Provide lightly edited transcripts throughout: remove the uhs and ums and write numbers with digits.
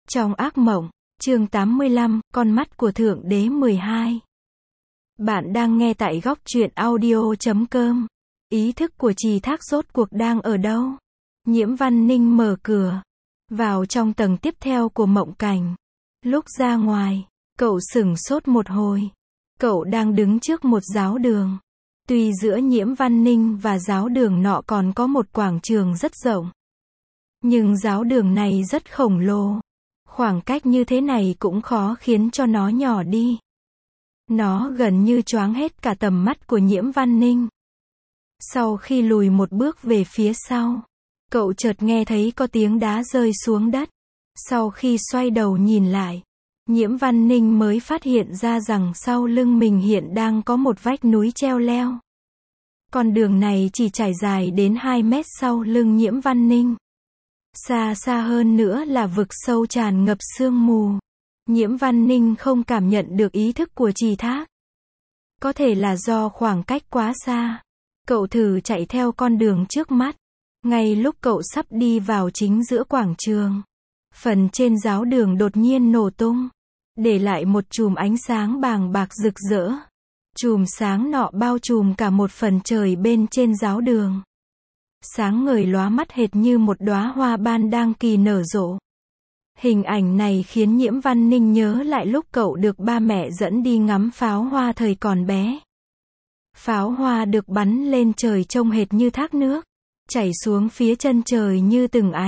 Trong ác mộng, chương 85, con mắt của Thượng Đế 12. Bạn đang nghe tại góc truyện audio.com. Ý thức của Trì Thác rốt cuộc đang ở đâu? Nhiễm Văn Ninh mở cửa, vào trong tầng tiếp theo của mộng cảnh. Lúc ra ngoài, cậu sửng sốt một hồi. Cậu đang đứng trước một giáo đường. Tuy giữa Nhiễm Văn Ninh và giáo đường nọ còn có một quảng trường rất rộng, nhưng giáo đường này rất khổng lồ. Khoảng cách như thế này cũng khó khiến cho nó nhỏ đi. Nó gần như choáng hết cả tầm mắt của Nhiễm Văn Ninh. Sau khi lùi một bước về phía sau, cậu chợt nghe thấy có tiếng đá rơi xuống đất. Sau khi xoay đầu nhìn lại, Nhiễm Văn Ninh mới phát hiện ra rằng sau lưng mình hiện đang có một vách núi treo leo. Con đường này chỉ trải dài đến 2 mét sau lưng Nhiễm Văn Ninh. Xa xa hơn nữa là vực sâu tràn ngập sương mù. Nhiễm Văn Ninh không cảm nhận được ý thức của Trì Thác. Có thể là do khoảng cách quá xa. Cậu thử chạy theo con đường trước mắt. Ngay lúc cậu sắp đi vào chính giữa quảng trường, phần trên giáo đường đột nhiên nổ tung, để lại một chùm ánh sáng bàng bạc rực rỡ. Chùm sáng nọ bao trùm cả một phần trời bên trên giáo đường. Sáng ngời lóa mắt hệt như một đóa hoa ban đang kỳ nở rộ. Hình ảnh này khiến Nhiễm Văn Ninh nhớ lại lúc cậu được ba mẹ dẫn đi ngắm pháo hoa thời còn bé. Pháo hoa được bắn lên trời trông hệt như thác nước, chảy xuống phía chân trời như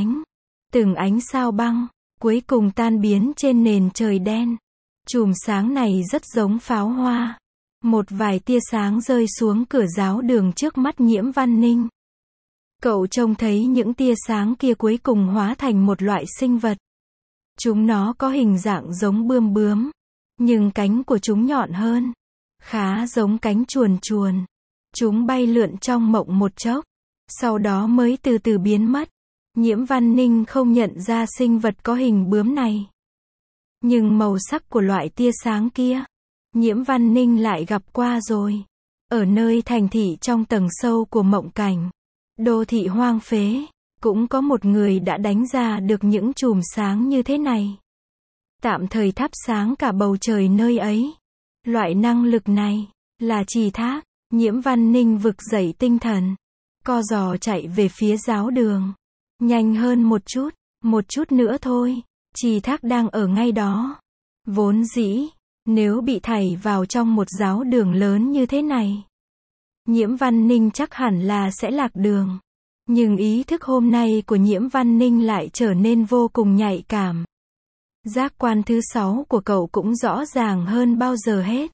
từng ánh sao băng, cuối cùng tan biến trên nền trời đen. Chùm sáng này rất giống pháo hoa. Một vài tia sáng rơi xuống cửa giáo đường trước mắt Nhiễm Văn Ninh. Cậu trông thấy những tia sáng kia cuối cùng hóa thành một loại sinh vật. Chúng nó có hình dạng giống bươm bướm, nhưng cánh của chúng nhọn hơn, khá giống cánh chuồn chuồn. Chúng bay lượn trong mộng một chốc, sau đó mới từ từ biến mất. Nhiễm Văn Ninh không nhận ra sinh vật có hình bướm này. Nhưng màu sắc của loại tia sáng kia, Nhiễm Văn Ninh lại gặp qua rồi. Ở nơi thành thị trong tầng sâu của mộng cảnh, đô thị hoang phế, cũng có một người đã đánh ra được những chùm sáng như thế này. Tạm thời thắp sáng cả bầu trời nơi ấy. Loại năng lực này là Trì Thác. Nhiễm Văn Ninh vực dậy tinh thần, co giò chạy về phía giáo đường. Nhanh hơn một chút nữa thôi. Trì Thác đang ở ngay đó. Vốn dĩ, nếu bị thảy vào trong một giáo đường lớn như thế này, Nhiễm Văn Ninh chắc hẳn là sẽ lạc đường. Nhưng ý thức hôm nay của Nhiễm Văn Ninh lại trở nên vô cùng nhạy cảm. Giác quan thứ 6 của cậu cũng rõ ràng hơn bao giờ hết.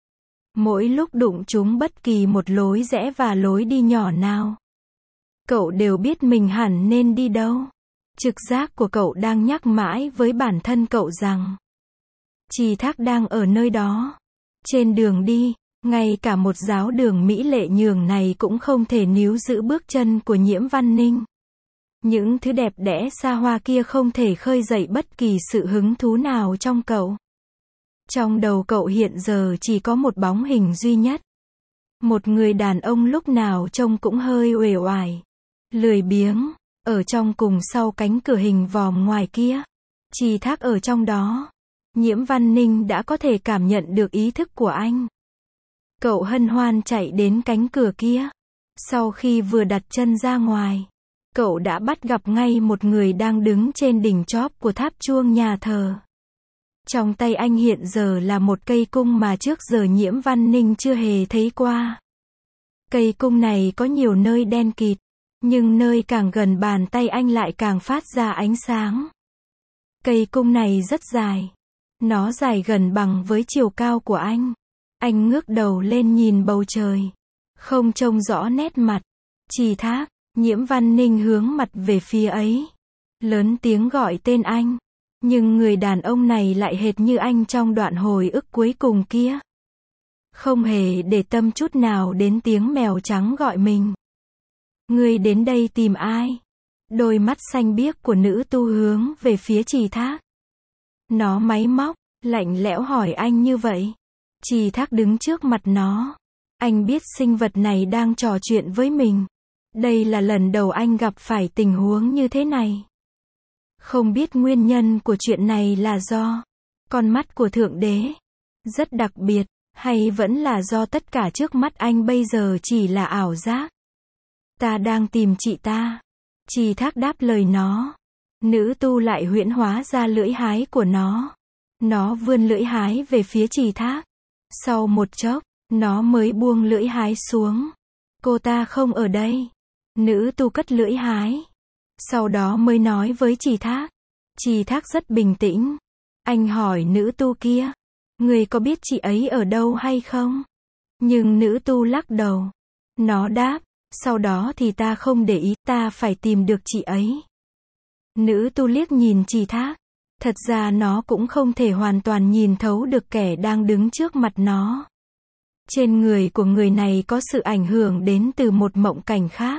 Mỗi lúc đụng trúng bất kỳ một lối rẽ và lối đi nhỏ nào, cậu đều biết mình hẳn nên đi đâu. Trực giác của cậu đang nhắc mãi với bản thân cậu rằng Trì Thác đang ở nơi đó. Trên đường đi, ngay cả một giáo đường mỹ lệ nhường này cũng không thể níu giữ bước chân của Nhiễm Văn Ninh. Những thứ đẹp đẽ xa hoa kia không thể khơi dậy bất kỳ sự hứng thú nào trong cậu. Trong đầu cậu hiện giờ chỉ có một bóng hình duy nhất. Một người đàn ông lúc nào trông cũng hơi uể oải, lười biếng, ở trong cùng sau cánh cửa hình vòm ngoài kia. Trì Thác ở trong đó. Nhiễm Văn Ninh đã có thể cảm nhận được ý thức của anh. Cậu hân hoan chạy đến cánh cửa kia. Sau khi vừa đặt chân ra ngoài, cậu đã bắt gặp ngay một người đang đứng trên đỉnh chóp của tháp chuông nhà thờ. Trong tay anh hiện giờ là một cây cung mà trước giờ Nhiễm Văn Ninh chưa hề thấy qua. Cây cung này có nhiều nơi đen kịt, nhưng nơi càng gần bàn tay anh lại càng phát ra ánh sáng. Cây cung này rất dài. Nó dài gần bằng với chiều cao của anh. Anh ngước đầu lên nhìn bầu trời, không trông rõ nét mặt. Trì Thác. Nhiễm Văn Ninh hướng mặt về phía ấy, lớn tiếng gọi tên anh. Nhưng người đàn ông này lại hệt như anh trong đoạn hồi ức cuối cùng kia. Không hề để tâm chút nào đến tiếng mèo trắng gọi mình. Ngươi đến đây tìm ai? Đôi mắt xanh biếc của nữ tu hướng về phía Trì Thác. Nó máy móc, lạnh lẽo hỏi anh như vậy. Trì Thác đứng trước mặt nó. Anh biết sinh vật này đang trò chuyện với mình. Đây là lần đầu anh gặp phải tình huống như thế này. Không biết nguyên nhân của chuyện này là do con mắt của Thượng Đế rất đặc biệt, hay vẫn là do tất cả trước mắt anh bây giờ chỉ là ảo giác. Ta đang tìm chị ta. Trì Thác đáp lời nó. Nữ tu lại huyễn hóa ra lưỡi hái của nó. Nó vươn lưỡi hái về phía Trì Thác. Sau một chốc, nó mới buông lưỡi hái xuống. Cô ta không ở đây. Nữ tu cất lưỡi hái. Sau đó mới nói với Trì Thác. Trì Thác rất bình tĩnh. Anh hỏi nữ tu kia. Người có biết chị ấy ở đâu hay không? Nhưng nữ tu lắc đầu. Nó đáp. Sau đó thì ta không để ý, ta phải tìm được chị ấy. Nữ tu liếc nhìn Trì Thác. Thật ra nó cũng không thể hoàn toàn nhìn thấu được kẻ đang đứng trước mặt nó. Trên người của người này có sự ảnh hưởng đến từ một mộng cảnh khác.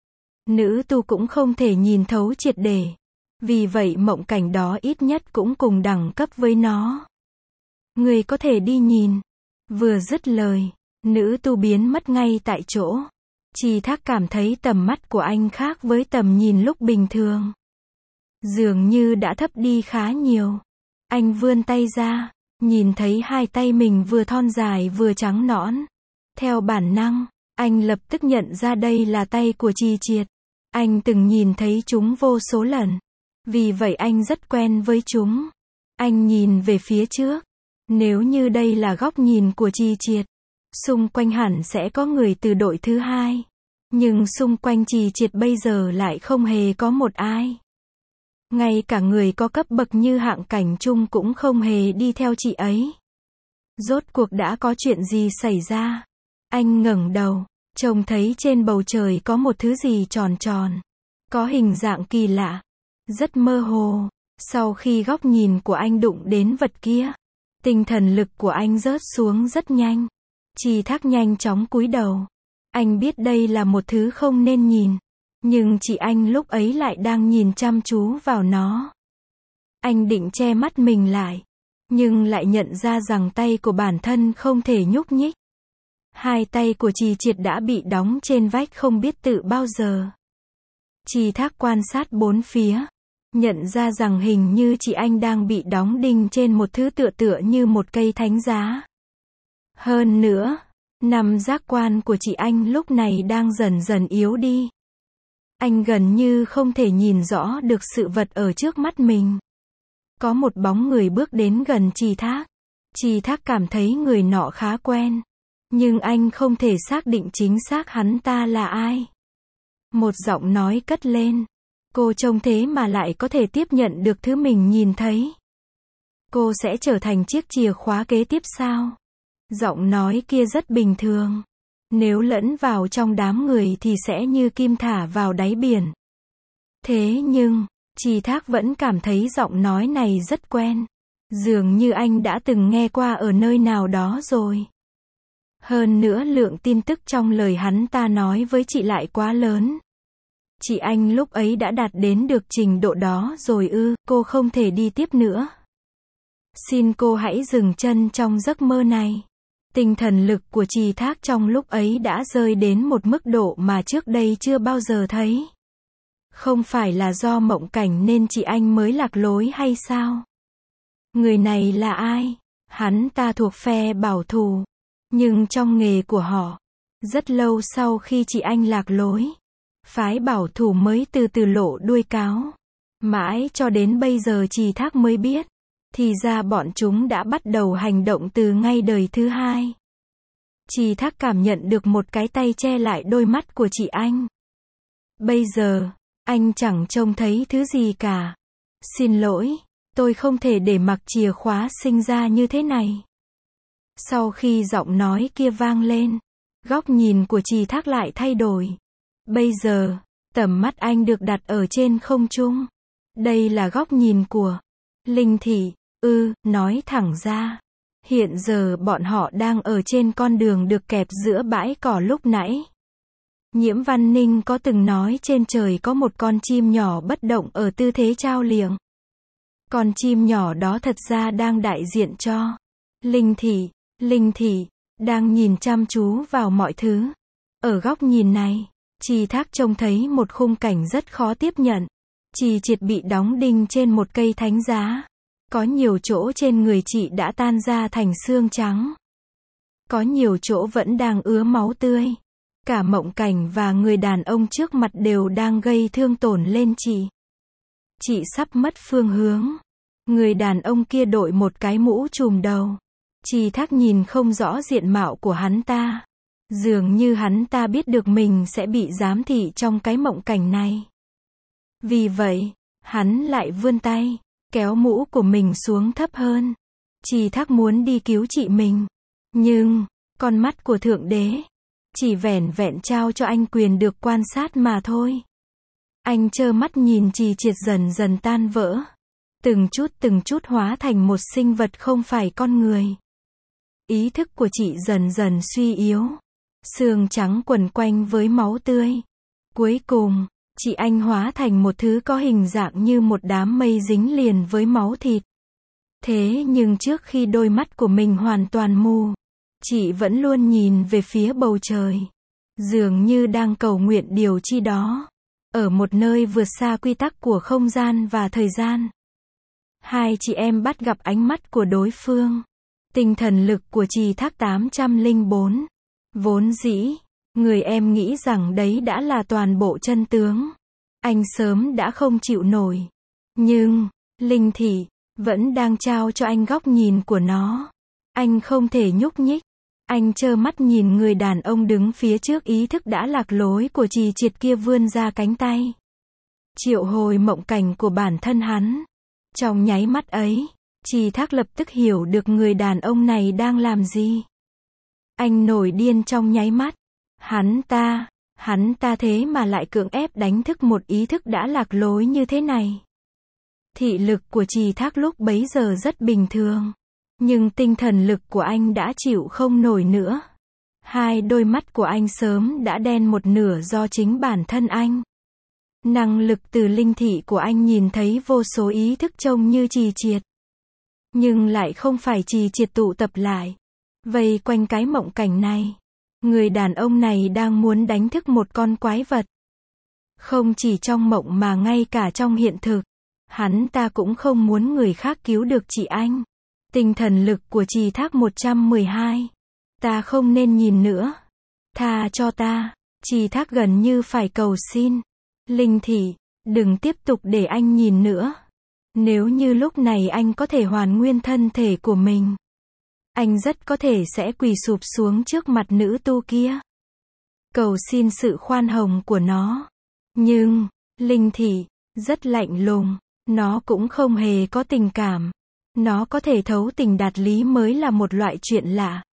Nữ tu cũng không thể nhìn thấu triệt để. Vì vậy mộng cảnh đó ít nhất cũng cùng đẳng cấp với nó. Người có thể đi nhìn. Vừa dứt lời, nữ tu biến mất ngay tại chỗ. Trì Thác cảm thấy tầm mắt của anh khác với tầm nhìn lúc bình thường. Dường như đã thấp đi khá nhiều. Anh vươn tay ra, nhìn thấy hai tay mình vừa thon dài vừa trắng nõn. Theo bản năng, anh lập tức nhận ra đây là tay của Trì Triệt. Anh từng nhìn thấy chúng vô số lần. Vì vậy anh rất quen với chúng. Anh nhìn về phía trước. Nếu như đây là góc nhìn của Trì Triệt, xung quanh hẳn sẽ có người từ đội thứ hai. Nhưng xung quanh Trì Triệt bây giờ lại không hề có một ai. Ngay cả người có cấp bậc như Hạng Cảnh Trung cũng không hề đi theo chị ấy. Rốt cuộc đã có chuyện gì xảy ra? Anh ngẩng đầu, trông thấy trên bầu trời có một thứ gì tròn tròn. Có hình dạng kỳ lạ. Rất mơ hồ. Sau khi góc nhìn của anh đụng đến vật kia, tinh thần lực của anh rớt xuống rất nhanh. Trì Thác nhanh chóng cúi đầu. Anh biết đây là một thứ không nên nhìn. Nhưng chị anh lúc ấy lại đang nhìn chăm chú vào nó. Anh định che mắt mình lại. Nhưng lại nhận ra rằng tay của bản thân không thể nhúc nhích. Hai tay của Trì Triệt đã bị đóng trên vách không biết từ bao giờ. Trì Thác quan sát bốn phía. Nhận ra rằng hình như chị anh đang bị đóng đinh trên một thứ tựa như một cây thánh giá. Hơn nữa, năm giác quan của chị anh lúc này đang dần dần yếu đi. Anh gần như không thể nhìn rõ được sự vật ở trước mắt mình. Có một bóng người bước đến gần Trì Thác. Trì Thác cảm thấy người nọ khá quen. Nhưng anh không thể xác định chính xác hắn ta là ai. Một giọng nói cất lên. Cô trông thế mà lại có thể tiếp nhận được thứ mình nhìn thấy. Cô sẽ trở thành chiếc chìa khóa kế tiếp sao? Giọng nói kia rất bình thường. Nếu lẫn vào trong đám người thì sẽ như kim thả vào đáy biển. Thế nhưng, Trì Thác vẫn cảm thấy giọng nói này rất quen. Dường như anh đã từng nghe qua ở nơi nào đó rồi. Hơn nữa lượng tin tức trong lời hắn ta nói với chị lại quá lớn. Chị anh lúc ấy đã đạt đến được trình độ đó rồi ư? Cô không thể đi tiếp nữa. Xin cô hãy dừng chân trong giấc mơ này. Tinh thần lực của Trì Thác trong lúc ấy đã rơi đến một mức độ mà trước đây chưa bao giờ thấy. Không phải là do mộng cảnh nên chị anh mới lạc lối hay sao? Người này là ai? Hắn ta thuộc phe bảo thủ. Nhưng trong nghề của họ, rất lâu sau khi chị anh lạc lối, phái bảo thủ mới từ từ lộ đuôi cáo. Mãi cho đến bây giờ Trì Thác mới biết. Thì ra bọn chúng đã bắt đầu hành động từ ngay đời thứ hai. Trì Thác cảm nhận được một cái tay che lại đôi mắt của chị anh. Bây giờ, anh chẳng trông thấy thứ gì cả. Xin lỗi, tôi không thể để mặc chìa khóa sinh ra như thế này. Sau khi giọng nói kia vang lên, góc nhìn của Trì Thác lại thay đổi. Bây giờ, tầm mắt anh được đặt ở trên không trung. Đây là góc nhìn của Linh Thị. Nói thẳng ra. Hiện giờ bọn họ đang ở trên con đường được kẹp giữa bãi cỏ lúc nãy. Nhiễm Văn Ninh có từng nói trên trời có một con chim nhỏ bất động ở tư thế trao liệng. Con chim nhỏ đó thật ra đang đại diện cho Linh Thị. Linh Thị đang nhìn chăm chú vào mọi thứ. Ở góc nhìn này, Trì Thác trông thấy một khung cảnh rất khó tiếp nhận. Trì Triệt bị đóng đinh trên một cây thánh giá. Có nhiều chỗ trên người chị đã tan ra thành xương trắng. Có nhiều chỗ vẫn đang ứa máu tươi. Cả Mộng Cảnh và người đàn ông trước mặt đều đang gây thương tổn lên chị. Chị sắp mất phương hướng. Người đàn ông kia đội một cái mũ trùm đầu. Trì Thác nhìn không rõ diện mạo của hắn ta. Dường như hắn ta biết được mình sẽ bị giám thị trong cái mộng cảnh này. Vì vậy, hắn lại vươn tay, kéo mũ của mình xuống thấp hơn. Trì Thác muốn đi cứu chị mình. Nhưng, con mắt của Thượng Đế chỉ vẻn vẹn trao cho anh quyền được quan sát mà thôi. Anh trơ mắt nhìn Trì Triệt dần dần tan vỡ. Từng chút hóa thành một sinh vật không phải con người. Ý thức của chị dần dần suy yếu. Xương trắng quần quanh với máu tươi. Cuối cùng, chị anh hóa thành một thứ có hình dạng như một đám mây dính liền với máu thịt. Thế nhưng trước khi đôi mắt của mình hoàn toàn mù, chị vẫn luôn nhìn về phía bầu trời. Dường như đang cầu nguyện điều chi đó. Ở một nơi vượt xa quy tắc của không gian và thời gian. Hai chị em bắt gặp ánh mắt của đối phương. Tinh thần lực của Trì Thác 804. Vốn dĩ, người em nghĩ rằng đấy đã là toàn bộ chân tướng. Anh sớm đã không chịu nổi. Nhưng, linh thị vẫn đang trao cho anh góc nhìn của nó. Anh không thể nhúc nhích. Anh trơ mắt nhìn người đàn ông đứng phía trước ý thức đã lạc lối của Trì Triệt kia vươn ra cánh tay. Triệu hồi mộng cảnh của bản thân hắn. Trong nháy mắt ấy, Trì Thác lập tức hiểu được người đàn ông này đang làm gì. Anh nổi điên trong nháy mắt. Hắn ta thế mà lại cưỡng ép đánh thức một ý thức đã lạc lối như thế này. Thị lực của Trì Thác lúc bấy giờ rất bình thường. Nhưng tinh thần lực của anh đã chịu không nổi nữa. Hai đôi mắt của anh sớm đã đen một nửa do chính bản thân anh. Năng lực từ linh thị của anh nhìn thấy vô số ý thức trông như Trì Triệt. Nhưng lại không phải Trì Triệt tụ tập lại. Vây quanh cái mộng cảnh này. Người đàn ông này đang muốn đánh thức một con quái vật. Không chỉ trong mộng mà ngay cả trong hiện thực. Hắn ta cũng không muốn người khác cứu được chị anh. Tinh thần lực của Trì Thác 112. Ta không nên nhìn nữa. Tha cho ta. Trì Thác gần như phải cầu xin. Linh thị, đừng tiếp tục để anh nhìn nữa. Nếu như lúc này anh có thể hoàn nguyên thân thể của mình, anh rất có thể sẽ quỳ sụp xuống trước mặt nữ tu kia. Cầu xin sự khoan hồng của nó. Nhưng, linh thị, rất lạnh lùng. Nó cũng không hề có tình cảm. Nó có thể thấu tình đạt lý mới là một loại chuyện lạ.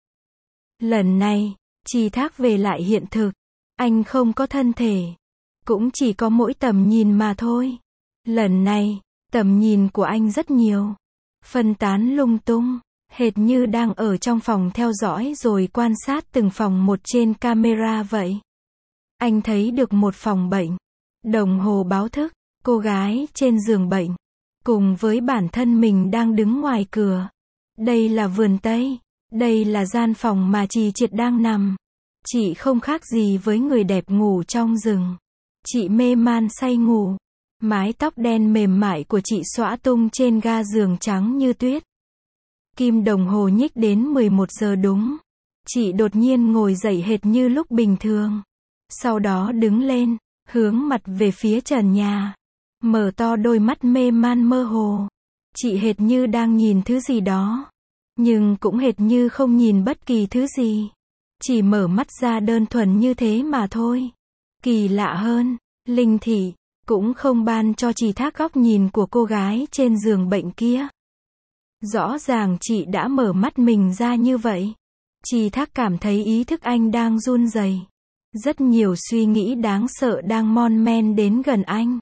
Lần này, Trì Thác về lại hiện thực. Anh không có thân thể. Cũng chỉ có mỗi tầm nhìn mà thôi. Lần này, tầm nhìn của anh rất nhiều. Phân tán lung tung. Hệt như đang ở trong phòng theo dõi rồi quan sát từng phòng một trên camera vậy. Anh thấy được một phòng bệnh. Đồng hồ báo thức. Cô gái trên giường bệnh. Cùng với bản thân mình đang đứng ngoài cửa. Đây là vườn Tây. Đây là gian phòng mà Trì Triệt đang nằm. Chị không khác gì với người đẹp ngủ trong rừng. Chị mê man say ngủ. Mái tóc đen mềm mại của chị xõa tung trên ga giường trắng như tuyết. Kim đồng hồ nhích đến 11 giờ đúng. Chị đột nhiên ngồi dậy hệt như lúc bình thường. Sau đó đứng lên, hướng mặt về phía trần nhà. Mở to đôi mắt mê man mơ hồ. Chị hệt như đang nhìn thứ gì đó. Nhưng cũng hệt như không nhìn bất kỳ thứ gì. Chỉ mở mắt ra đơn thuần như thế mà thôi. Kỳ lạ hơn, linh thị cũng không ban cho Trì Thác góc nhìn của cô gái trên giường bệnh kia. Rõ ràng chị đã mở mắt mình ra như vậy. Trì Thác cảm thấy ý thức anh đang run rẩy. Rất nhiều suy nghĩ đáng sợ đang mon men đến gần anh.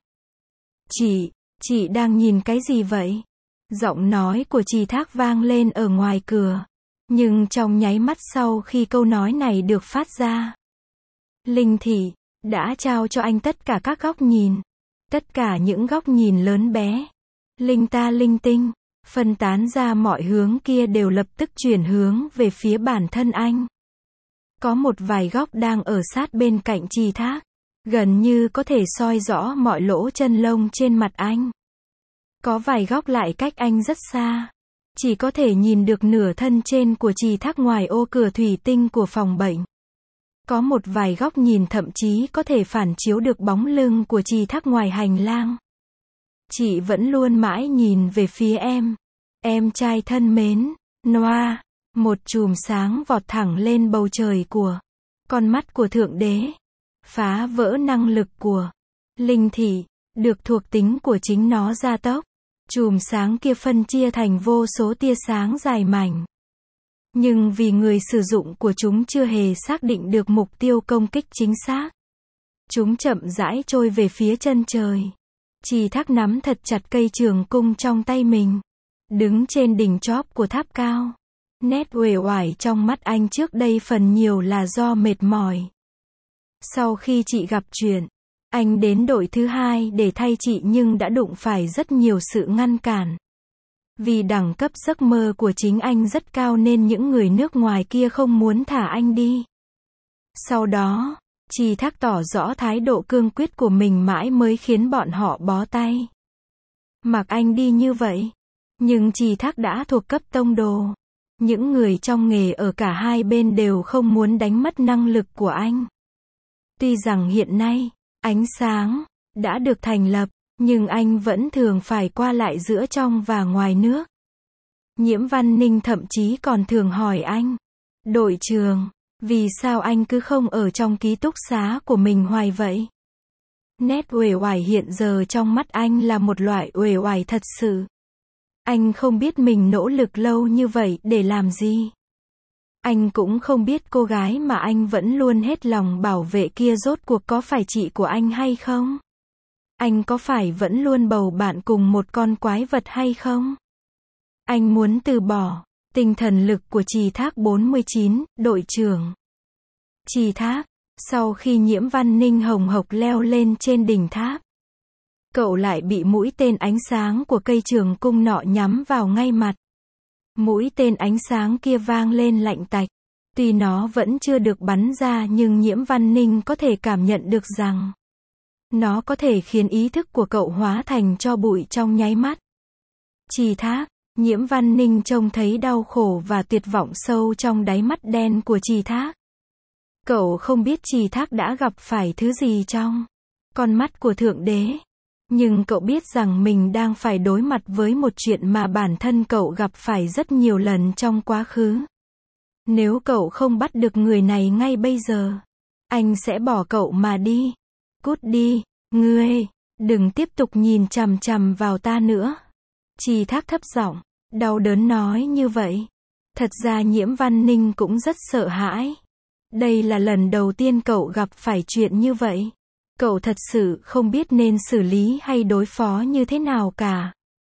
Chị đang nhìn cái gì vậy? Giọng nói của Trì Thác vang lên ở ngoài cửa. Nhưng trong nháy mắt sau khi câu nói này được phát ra, linh thị đã trao cho anh tất cả các góc nhìn. Tất cả những góc nhìn lớn bé, linh ta linh tinh, phân tán ra mọi hướng kia đều lập tức chuyển hướng về phía bản thân anh. Có một vài góc đang ở sát bên cạnh Trì Thác. gần như có thể soi rõ mọi lỗ chân lông trên mặt anh. Có vài góc lại cách anh rất xa. Chỉ có thể nhìn được nửa thân trên của Trì Thác ngoài ô cửa thủy tinh của phòng bệnh. Có một vài góc nhìn thậm chí có thể phản chiếu được bóng lưng của Trì Thác ngoài hành lang. Chị vẫn luôn mãi nhìn về phía em. Em trai thân mến, Noah. Một chùm sáng vọt thẳng lên bầu trời của con mắt của Thượng Đế. Phá vỡ năng lực của linh thị, được thuộc tính của chính nó gia tốc. Chùm sáng kia phân chia thành vô số tia sáng dài mảnh. Nhưng vì người sử dụng của chúng chưa hề xác định được mục tiêu công kích chính xác, chúng chậm rãi trôi về phía chân trời. Trì Thác nắm thật chặt cây trường cung trong tay mình, đứng trên đỉnh chóp của tháp cao. Nét uể oải trong mắt anh trước đây phần nhiều là do mệt mỏi. Sau khi chị gặp chuyện, anh đến đội thứ hai để thay chị nhưng đã đụng phải rất nhiều sự ngăn cản. Vì đẳng cấp giấc mơ của chính anh rất cao nên những người nước ngoài kia không muốn thả anh đi. Sau đó, Trì Thác tỏ rõ thái độ cương quyết của mình mãi mới khiến bọn họ bó tay. Mặc anh đi như vậy. Nhưng Trì Thác đã thuộc cấp tông đồ. Những người trong nghề ở cả hai bên đều không muốn đánh mất năng lực của anh. Tuy rằng hiện nay, ánh sáng đã được thành lập, nhưng anh vẫn thường phải qua lại giữa trong và ngoài nước. Nhiễm Văn Ninh thậm chí còn thường hỏi anh, đội trưởng, vì sao anh cứ không ở trong ký túc xá của mình hoài vậy? Nét uể oải hiện giờ trong mắt anh là một loại uể oải thật sự. Anh không biết mình nỗ lực lâu như vậy để làm gì. Anh cũng không biết cô gái mà anh vẫn luôn hết lòng bảo vệ kia rốt cuộc có phải chị của anh hay không? Anh có phải vẫn luôn bầu bạn cùng một con quái vật hay không? Anh muốn từ bỏ tinh thần lực của Trì Thác 49, đội trưởng. Trì Thác, sau khi Nhiễm Văn Ninh hồng hộc leo lên trên đỉnh tháp, cậu lại bị mũi tên ánh sáng của cây trường cung nọ nhắm vào ngay mặt. Mũi tên ánh sáng kia vang lên lạnh tạch. Tuy nó vẫn chưa được bắn ra nhưng Nhiễm Văn Ninh có thể cảm nhận được rằng nó có thể khiến ý thức của cậu hóa thành tro bụi trong nháy mắt. Trì Thác, Nhiễm Văn Ninh trông thấy đau khổ và tuyệt vọng sâu trong đáy mắt đen của Trì Thác. Cậu không biết Trì Thác đã gặp phải thứ gì trong con mắt của Thượng Đế. Nhưng cậu biết rằng mình đang phải đối mặt với một chuyện mà bản thân cậu gặp phải rất nhiều lần trong quá khứ. Nếu cậu không bắt được người này ngay bây giờ, anh sẽ bỏ cậu mà đi. Cút đi, ngươi, đừng tiếp tục nhìn chằm chằm vào ta nữa. Trì Thác thấp giọng, đau đớn nói như vậy. Thật ra Nhiễm Văn Ninh cũng rất sợ hãi. Đây là lần đầu tiên cậu gặp phải chuyện như vậy. Cậu thật sự không biết nên xử lý hay đối phó như thế nào cả.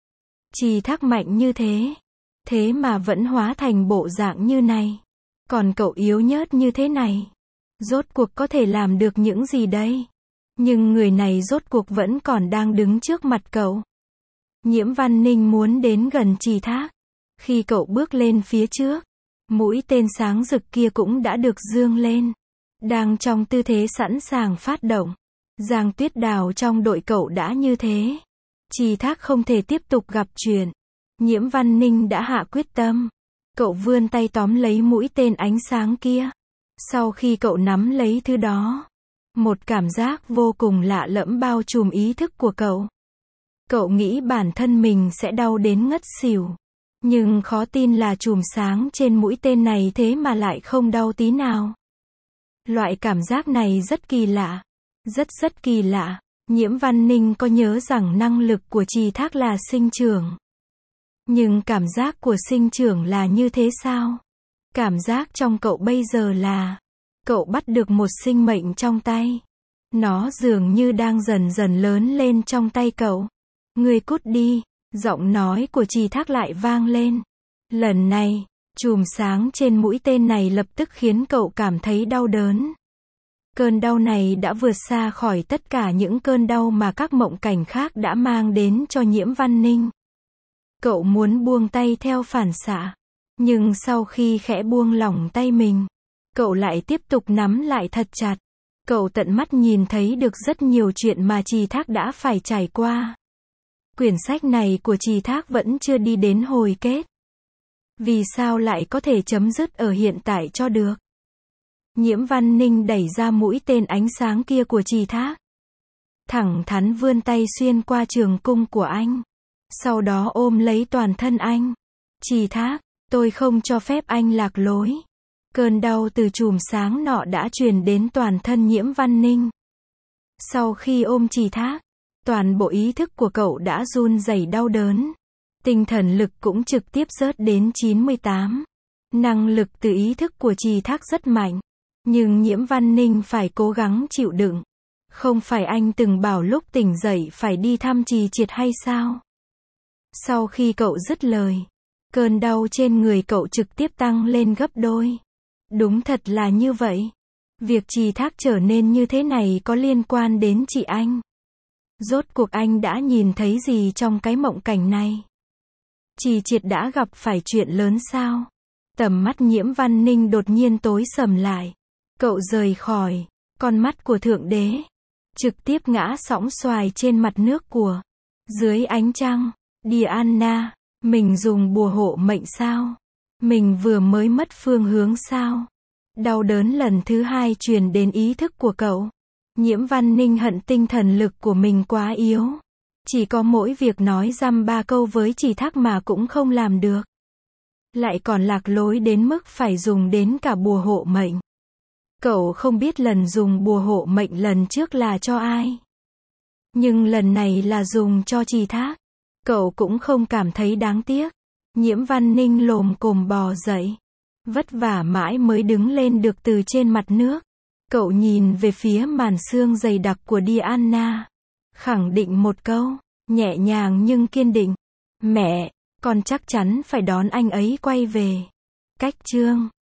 Trì Thác mạnh như thế. Thế mà vẫn hóa thành bộ dạng như này. Còn cậu yếu nhớt như thế này. Rốt cuộc có thể làm được những gì đây? Nhưng người này rốt cuộc vẫn còn đang đứng trước mặt cậu. Nhiễm Văn Ninh muốn đến gần Trì Thác. Khi cậu bước lên phía trước, mũi tên sáng rực kia cũng đã được dương lên. Đang trong tư thế sẵn sàng phát động. Giang Tuyết Đào trong đội cậu đã như thế. Trì Thác không thể tiếp tục gặp chuyện. Nhiễm Văn Ninh đã hạ quyết tâm. Cậu vươn tay tóm lấy mũi tên ánh sáng kia. Sau khi cậu nắm lấy thứ đó, một cảm giác vô cùng lạ lẫm bao trùm ý thức của cậu. Cậu nghĩ bản thân mình sẽ đau đến ngất xỉu. Nhưng khó tin là chùm sáng trên mũi tên này thế mà lại không đau tí nào. Loại cảm giác này rất kỳ lạ. Rất kỳ lạ. Nhiễm Văn Ninh có nhớ rằng năng lực của Trì Thác là sinh trưởng. Nhưng cảm giác của sinh trưởng là như thế sao? Cảm giác trong cậu bây giờ là cậu bắt được một sinh mệnh trong tay. Nó dường như đang dần dần lớn lên trong tay cậu. Ngươi cút đi, giọng nói của Trì Thác lại vang lên. Lần này, chùm sáng trên mũi tên này lập tức khiến cậu cảm thấy đau đớn. Cơn đau này đã vượt xa khỏi tất cả những cơn đau mà các mộng cảnh khác đã mang đến cho Nhiễm Văn Ninh. Cậu muốn buông tay theo phản xạ. Nhưng sau khi khẽ buông lỏng tay mình, cậu lại tiếp tục nắm lại thật chặt. Cậu tận mắt nhìn thấy được rất nhiều chuyện mà Trì Thác đã phải trải qua. Quyển sách này của Trì Thác vẫn chưa đi đến hồi kết. Vì sao lại có thể chấm dứt ở hiện tại cho được? Nhiễm Văn Ninh đẩy ra mũi tên ánh sáng kia của Trì Thác. Thẳng thắn vươn tay xuyên qua trường cung của anh. Sau đó ôm lấy toàn thân anh. Trì Thác, tôi không cho phép anh lạc lối. Cơn đau từ chùm sáng nọ đã truyền đến toàn thân Nhiễm Văn Ninh. Sau khi ôm Trì Thác, toàn bộ ý thức của cậu đã run rẩy đau đớn. Tinh thần lực cũng trực tiếp rớt đến 98. Năng lực từ ý thức của Trì Thác rất mạnh. Nhưng Nhiễm Văn Ninh phải cố gắng chịu đựng. Không phải anh từng bảo lúc tỉnh dậy phải đi thăm Trì Triệt hay sao? Sau khi cậu dứt lời, cơn đau trên người cậu trực tiếp tăng lên gấp đôi. Đúng thật là như vậy. Việc Trì Thác trở nên như thế này có liên quan đến chị anh. Rốt cuộc anh đã nhìn thấy gì trong cái mộng cảnh này? Trì Triệt đã gặp phải chuyện lớn sao? Tầm mắt Nhiễm Văn Ninh đột nhiên tối sầm lại. Cậu rời khỏi con mắt của Thượng Đế, trực tiếp ngã sõng xoài trên mặt nước của dưới ánh trăng. Diana, mình dùng bùa hộ mệnh sao? Mình vừa mới mất phương hướng sao? Đau đớn lần thứ hai truyền đến ý thức của cậu. Nhiễm Văn Ninh hận tinh thần lực của mình quá yếu. Chỉ có mỗi việc nói dăm ba câu với Trì Thác mà cũng không làm được. Lại còn lạc lối đến mức phải dùng đến cả bùa hộ mệnh. Cậu không biết lần dùng bùa hộ mệnh lần trước là cho ai. Nhưng lần này là dùng cho Trì Thác. Cậu cũng không cảm thấy đáng tiếc. Nhiễm Văn Ninh lồm cồm bò dậy. Vất vả mãi mới đứng lên được từ trên mặt nước. Cậu nhìn về phía màn sương dày đặc của Diana. Khẳng định một câu, nhẹ nhàng nhưng kiên định. Mẹ, con chắc chắn phải đón anh ấy quay về. Cách chương